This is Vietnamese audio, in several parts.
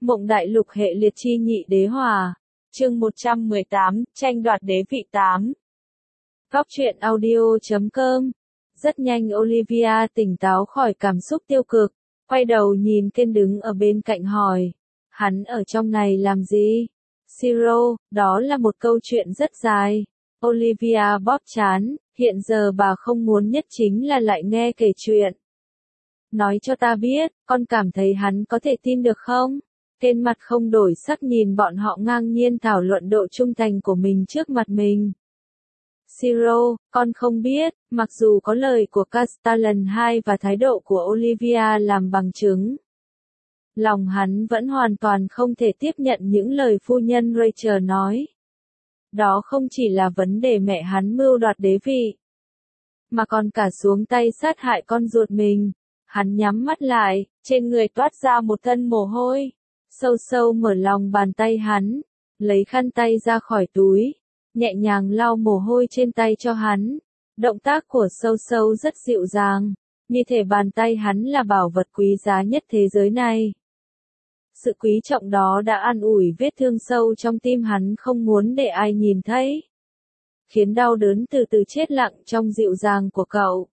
Mộng Đại Lục hệ liệt chi nhị đế hòa. Chương 118, tranh đoạt đế vị 8. Góc truyện audio.com. Rất nhanh Olivia tỉnh táo khỏi cảm xúc tiêu cực, quay đầu nhìn Ken đứng ở bên cạnh hỏi. Hắn ở trong này làm gì? Siro, đó là một câu chuyện rất dài. Olivia bóp trán, hiện giờ bà không muốn nhất chính là lại nghe kể chuyện. Nói cho ta biết, con cảm thấy hắn có thể tin được không? Ken mặt không đổi sắc nhìn bọn họ ngang nhiên thảo luận độ trung thành của mình trước mặt mình. Siro, con không biết, mặc dù có lời của Castellan 2 và thái độ của Olivia làm bằng chứng. Lòng hắn vẫn hoàn toàn không thể tiếp nhận những lời phu nhân Rachel nói. Đó không chỉ là vấn đề mẹ hắn mưu đoạt đế vị, mà còn cả xuống tay sát hại con ruột mình. Hắn nhắm mắt lại, trên người toát ra một thân mồ hôi. Sâu sâu mở lòng bàn tay hắn, lấy khăn tay ra khỏi túi, nhẹ nhàng lau mồ hôi trên tay cho hắn. Động tác của sâu sâu rất dịu dàng, như thể bàn tay hắn là bảo vật quý giá nhất thế giới này. Sự quý trọng đó đã an ủi vết thương sâu trong tim hắn không muốn để ai nhìn thấy, khiến đau đớn từ từ chết lặng trong dịu dàng của cậu.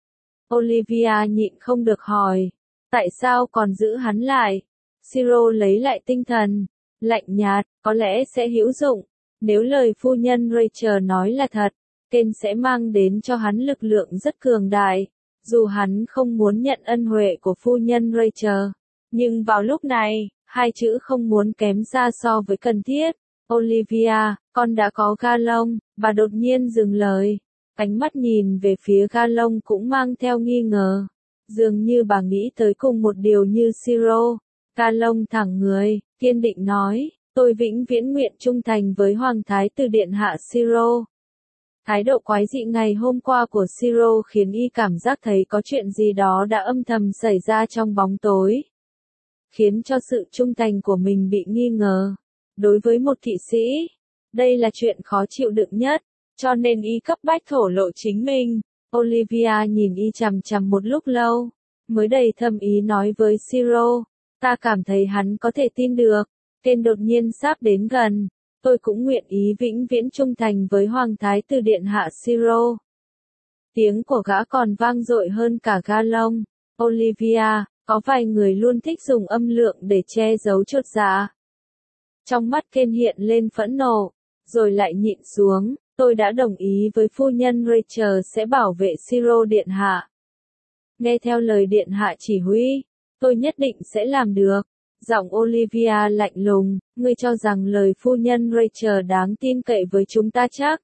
Olivia nhịn không được hỏi, tại sao còn giữ hắn lại? Siro lấy lại tinh thần, lạnh nhạt, có lẽ sẽ hữu dụng. Nếu lời phu nhân Rachel nói là thật, Ken sẽ mang đến cho hắn lực lượng rất cường đại, dù hắn không muốn nhận ân huệ của phu nhân Rachel. Nhưng vào lúc này, hai chữ không muốn kém xa so với cần thiết. Olivia, con đã có ga lông, bà đột nhiên dừng lời. Ánh mắt nhìn về phía ga lông cũng mang theo nghi ngờ. Dường như bà nghĩ tới cùng một điều như Siro. Ga lông thẳng người, kiên định nói, tôi vĩnh viễn nguyện trung thành với Hoàng Thái tử Điện Hạ Siro. Thái độ quái dị ngày hôm qua của Siro khiến y cảm giác thấy có chuyện gì đó đã âm thầm xảy ra trong bóng tối, khiến cho sự trung thành của mình bị nghi ngờ. Đối với một thị sĩ, đây là chuyện khó chịu đựng nhất, cho nên y cấp bách thổ lộ chính mình. Olivia nhìn y chằm chằm một lúc lâu, mới đầy thâm ý nói với Siro, ta cảm thấy hắn có thể tin được. Ken đột nhiên sắp đến gần, tôi cũng nguyện ý vĩnh viễn trung thành với Hoàng Thái tử Điện Hạ Siro. Tiếng của gã còn vang dội hơn cả ga lông. Olivia, có vài người luôn thích dùng âm lượng để che giấu chột dạ. Trong mắt Ken hiện lên phẫn nộ, rồi lại nhịn xuống. Tôi đã đồng ý với phu nhân Rachel sẽ bảo vệ Siro Điện Hạ. Nghe theo lời Điện Hạ chỉ huy, tôi nhất định sẽ làm được. Giọng Olivia lạnh lùng, ngươi cho rằng lời phu nhân Rachel đáng tin cậy với chúng ta chắc?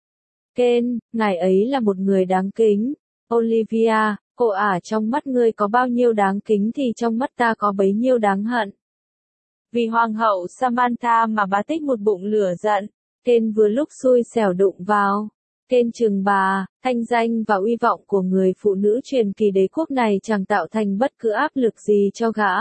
Ken, ngài ấy là một người đáng kính. Olivia, cô ả trong mắt ngươi có bao nhiêu đáng kính thì trong mắt ta có bấy nhiêu đáng hận. Vì Hoàng hậu Samantha mà bà tích một bụng lửa giận. Ken vừa lúc xui xẻo đụng vào. Ken chừng bà, thanh danh và uy vọng của người phụ nữ truyền kỳ đế quốc này chẳng tạo thành bất cứ áp lực gì cho gã.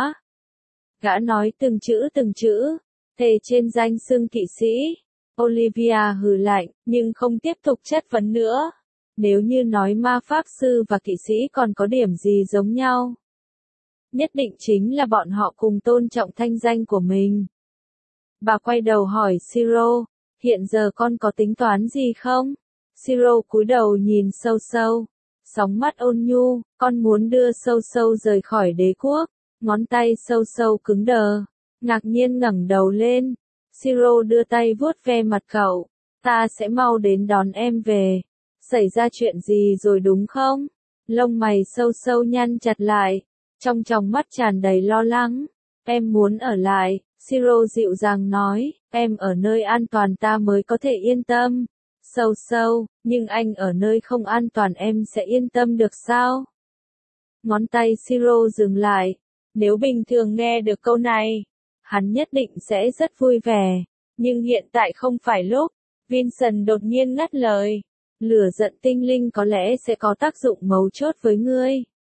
Gã nói từng chữ, thề trên danh xưng kỵ sĩ. Olivia hừ lạnh, nhưng không tiếp tục chất vấn nữa. Nếu như nói ma pháp sư và kỵ sĩ còn có điểm gì giống nhau, nhất định chính là bọn họ cùng tôn trọng thanh danh của mình. Bà quay đầu hỏi Siro, hiện giờ con có tính toán gì không? Siro cúi đầu nhìn sâu sâu, sóng mắt ôn nhu, con muốn đưa sâu sâu rời khỏi đế quốc. Ngón tay sâu sâu cứng đờ, ngạc nhiên ngẩng đầu lên. Siro đưa tay vuốt ve mặt cậu, ta sẽ mau đến đón em về. Xảy ra chuyện gì rồi đúng không? Lông mày sâu sâu nhăn chặt lại, trong tròng mắt tràn đầy lo lắng. Em muốn ở lại, Siro dịu dàng nói, em ở nơi an toàn ta mới có thể yên tâm. Sâu sâu, nhưng anh ở nơi không an toàn em sẽ yên tâm được sao? Ngón tay Siro dừng lại. Nếu bình thường nghe được câu này, hắn nhất định sẽ rất vui vẻ. Nhưng hiện tại không phải lúc. Vincent đột nhiên ngắt lời. Lửa giận tinh linh có lẽ sẽ có tác dụng mấu chốt với ngươi.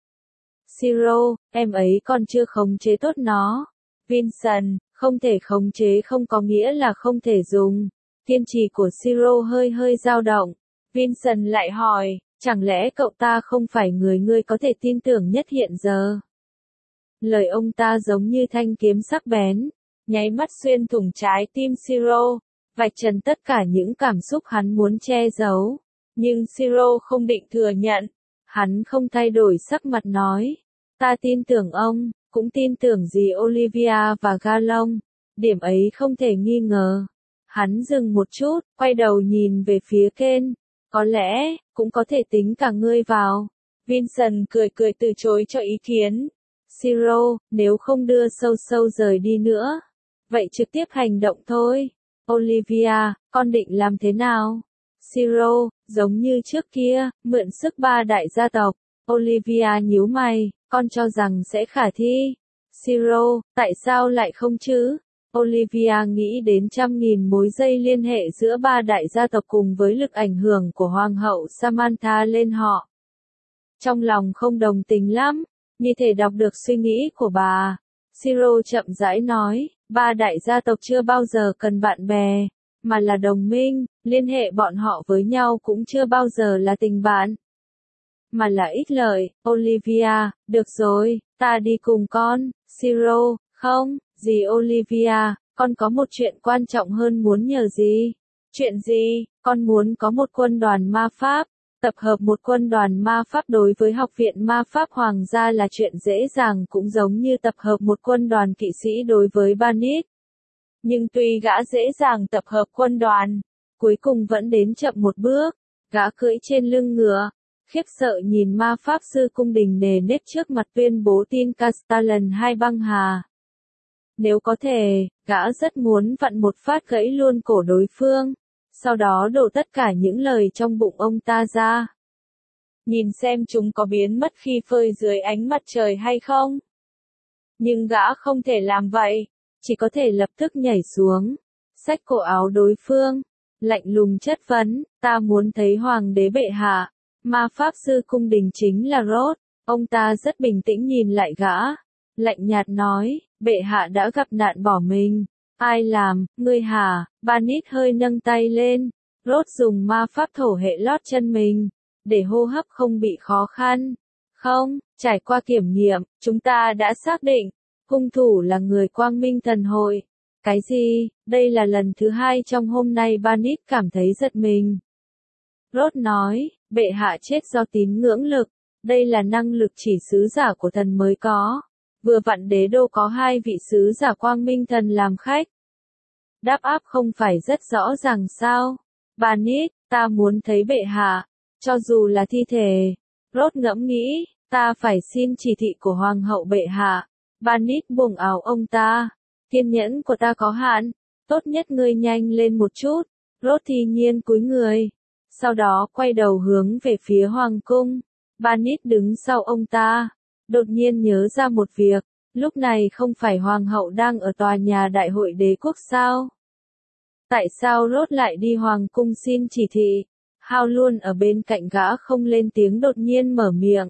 Siro, em ấy còn chưa khống chế tốt nó. Vincent, không thể khống chế không có nghĩa là không thể dùng. Kiên trì của Siro hơi dao động. Vincent lại hỏi, chẳng lẽ cậu ta không phải người ngươi có thể tin tưởng nhất hiện giờ? Lời ông ta giống như thanh kiếm sắc bén, nháy mắt xuyên thủng trái tim Siro, vạch trần tất cả những cảm xúc hắn muốn che giấu. Nhưng Siro không định thừa nhận. Hắn không thay đổi sắc mặt nói. Ta tin tưởng ông, cũng tin tưởng dì Olivia và Galon. Điểm ấy không thể nghi ngờ. Hắn dừng một chút, quay đầu nhìn về phía Ken. Có lẽ, cũng có thể tính cả ngươi vào. Vincent cười cười từ chối cho ý kiến. Siro, nếu không đưa sâu sâu rời đi nữa, vậy trực tiếp hành động thôi. Olivia, con định làm thế nào? Siro, giống như trước kia, mượn sức ba đại gia tộc. Olivia nhíu mày, con cho rằng sẽ khả thi. Siro, tại sao lại không chứ? Olivia nghĩ đến trăm nghìn mối dây liên hệ giữa ba đại gia tộc cùng với lực ảnh hưởng của Hoàng hậu Samantha lên họ. Trong lòng không đồng tình lắm, như thể đọc được suy nghĩ của bà. Siro chậm rãi nói, ba đại gia tộc chưa bao giờ cần bạn bè, mà là đồng minh, liên hệ bọn họ với nhau cũng chưa bao giờ là tình bạn, mà là ích lợi. Olivia, được rồi, ta đi cùng con. Siro, không, dì Olivia, con có một chuyện quan trọng hơn muốn nhờ dì. Chuyện gì? Con muốn có một quân đoàn ma pháp. Tập hợp một quân đoàn ma pháp đối với Học viện Ma pháp Hoàng gia là chuyện dễ dàng, cũng giống như tập hợp một quân đoàn kỵ sĩ đối với Banit. Nhưng tuy gã dễ dàng tập hợp quân đoàn, cuối cùng vẫn đến chậm một bước. Gã cưỡi trên lưng ngựa, khiếp sợ nhìn ma pháp sư cung đình nề nếp trước mặt tuyên bố tin Castellan hai băng hà. Nếu có thể, gã rất muốn vặn một phát gãy luôn cổ đối phương, sau đó đổ tất cả những lời trong bụng ông ta ra. Nhìn xem chúng có biến mất khi phơi dưới ánh mặt trời hay không. Nhưng gã không thể làm vậy, chỉ có thể lập tức nhảy xuống, xách cổ áo đối phương, lạnh lùng chất vấn, ta muốn thấy hoàng đế bệ hạ. Ma pháp sư cung đình chính là Rốt. Ông ta rất bình tĩnh nhìn lại gã, lạnh nhạt nói, bệ hạ đã gặp nạn bỏ mình. Ai làm, ngươi hả? Banit hơi nâng tay lên. Rốt dùng ma pháp thổ hệ lót chân mình, để hô hấp không bị khó khăn. Không, trải qua kiểm nghiệm, chúng ta đã xác định, hung thủ là người Quang Minh Thần Hội. Cái gì? Đây là lần thứ hai trong hôm nay Banit cảm thấy giật mình. Rốt nói, bệ hạ chết do tín ngưỡng lực. Đây là năng lực chỉ sứ giả của thần mới có. Vừa vặn đế đô có hai vị sứ giả Quang Minh Thần làm khách. Đáp áp không phải rất rõ ràng sao? Banit, ta muốn thấy bệ hạ, cho dù là thi thể. Rốt ngẫm nghĩ, ta phải xin chỉ thị của hoàng hậu bệ hạ. Banit buông áo ông ta. Kiên nhẫn của ta có hạn, tốt nhất ngươi nhanh lên một chút. Rốt thi nhiên cúi người, sau đó quay đầu hướng về phía hoàng cung. Banit đứng sau ông ta, đột nhiên nhớ ra một việc, lúc này không phải hoàng hậu đang ở tòa nhà đại hội đế quốc sao? Tại sao Rốt lại đi hoàng cung xin chỉ thị? Hao luôn ở bên cạnh gã không lên tiếng đột nhiên mở miệng.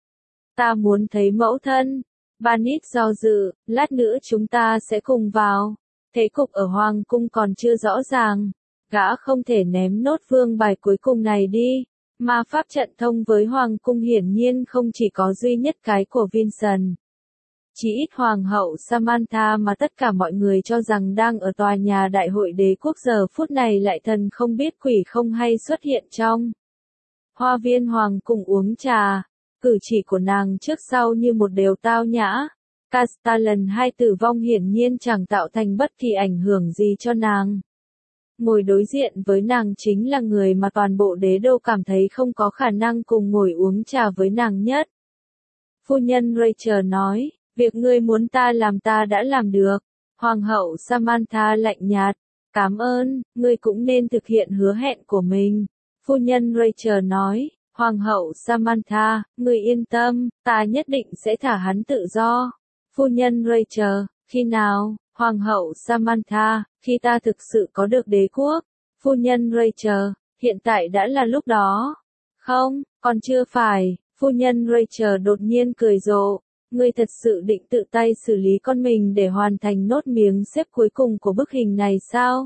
Ta muốn thấy mẫu thân. Banit do dự, lát nữa chúng ta sẽ cùng vào. Thế cục ở hoàng cung còn chưa rõ ràng. Gã không thể ném nốt vương bài cuối cùng này đi. Ma pháp trận thông với hoàng cung hiển nhiên không chỉ có duy nhất cái của Vincent. Chỉ ít hoàng hậu Samantha mà tất cả mọi người cho rằng đang ở tòa nhà đại hội đế quốc giờ phút này lại thần không biết quỷ không hay xuất hiện trong hoa viên hoàng cung uống trà. Cử chỉ của nàng trước sau như một đều tao nhã. Castellan hai tử vong hiển nhiên chẳng tạo thành bất kỳ ảnh hưởng gì cho nàng. Ngồi đối diện với nàng chính là người mà toàn bộ đế đô cảm thấy không có khả năng cùng ngồi uống trà với nàng nhất. Phu nhân Rachel nói, việc ngươi muốn ta làm ta đã làm được. Hoàng hậu Samantha lạnh nhạt, cảm ơn, ngươi cũng nên thực hiện hứa hẹn của mình. Phu nhân Rachel nói, Hoàng hậu Samantha, ngươi yên tâm, ta nhất định sẽ thả hắn tự do. Phu nhân Rachel, khi nào? Hoàng hậu Samantha, khi ta thực sự có được đế quốc. Phu nhân Rachel, hiện tại đã là lúc đó. Không, còn chưa phải. Phu nhân Rachel đột nhiên cười rộ. Ngươi thật sự định tự tay xử lý con mình để hoàn thành nốt miếng xếp cuối cùng của bức hình này sao?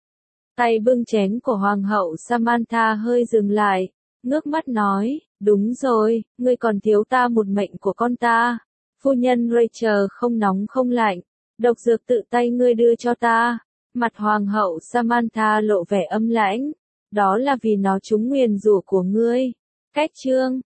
Tay bưng chén của Hoàng hậu Samantha hơi dừng lại, ngước mắt nói, đúng rồi, ngươi còn thiếu ta một mệnh của con ta. Phu nhân Rachel không nóng không lạnh, Độc dược tự tay ngươi đưa cho ta. Mặt hoàng hậu Samantha lộ vẻ âm lãnh. Đó là vì nó trúng nguyền rủa của ngươi. Cách chương